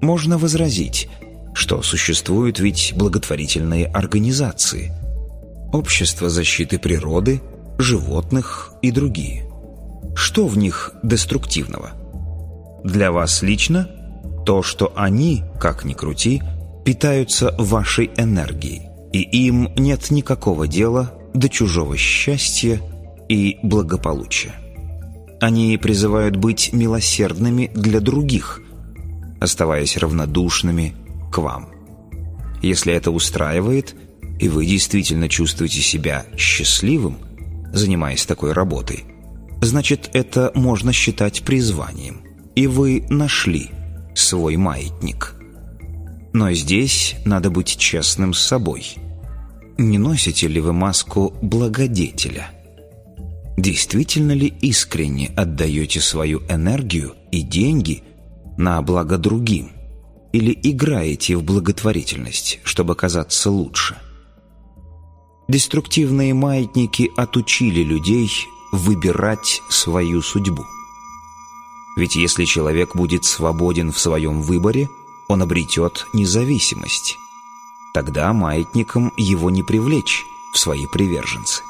Можно возразить, что существуют ведь благотворительные организации, общество защиты природы, животных и другие. Что в них деструктивного? Для вас лично то, что они, как ни крути, питаются вашей энергией, и им нет никакого дела до чужого счастья и благополучия. Они призывают быть милосердными для других, оставаясь равнодушными к вам. Если это устраивает, и вы действительно чувствуете себя счастливым, занимаясь такой работой, значит, это можно считать призванием, и вы нашли свой маятник. Но здесь надо быть честным с собой. Не носите ли вы маску благодетеля? Действительно ли искренне отдаете свою энергию и деньги на благо другим? Или играете в благотворительность, чтобы казаться лучше? Деструктивные маятники отучили людей выбирать свою судьбу. Ведь если человек будет свободен в своем выборе, он обретет независимость. Тогда маятником его не привлечь в свои приверженцы.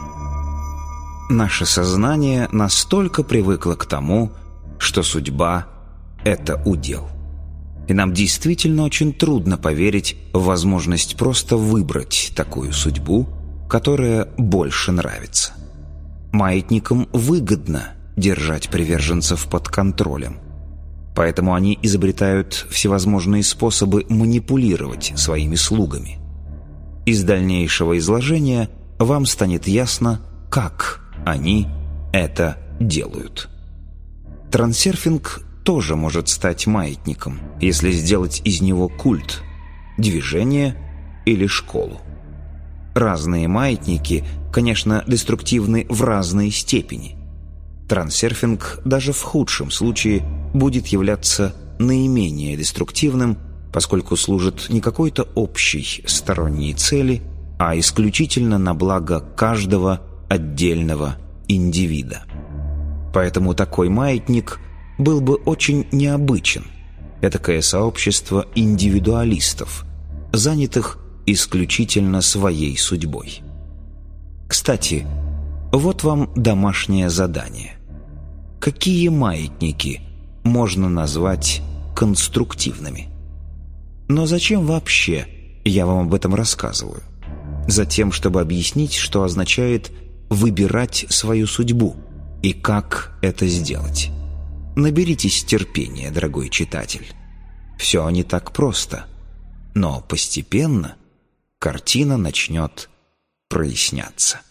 Наше сознание настолько привыкло к тому, что судьба – это удел. И нам действительно очень трудно поверить в возможность просто выбрать такую судьбу, которая больше нравится. Маятникам выгодно держать приверженцев под контролем. Поэтому они изобретают всевозможные способы манипулировать своими слугами. Из дальнейшего изложения вам станет ясно, как они это делают. Трансерфинг тоже может стать маятником, если сделать из него культ, движение или школу. Разные маятники, конечно, деструктивны в разной степени. Трансерфинг даже в худшем случае будет являться наименее деструктивным, поскольку служит не какой-то общей сторонней цели, а исключительно на благо каждого отдельного индивида. Поэтому такой маятник был бы очень необычен. Этакое сообщество индивидуалистов, занятых исключительно своей судьбой. Кстати, вот вам домашнее задание. Какие маятники можно назвать конструктивными? Но зачем вообще я вам об этом рассказываю? Затем, чтобы объяснить, что означает выбирать свою судьбу и как это сделать. Наберитесь терпения, дорогой читатель. Все не так просто, но постепенно картина начнет проясняться.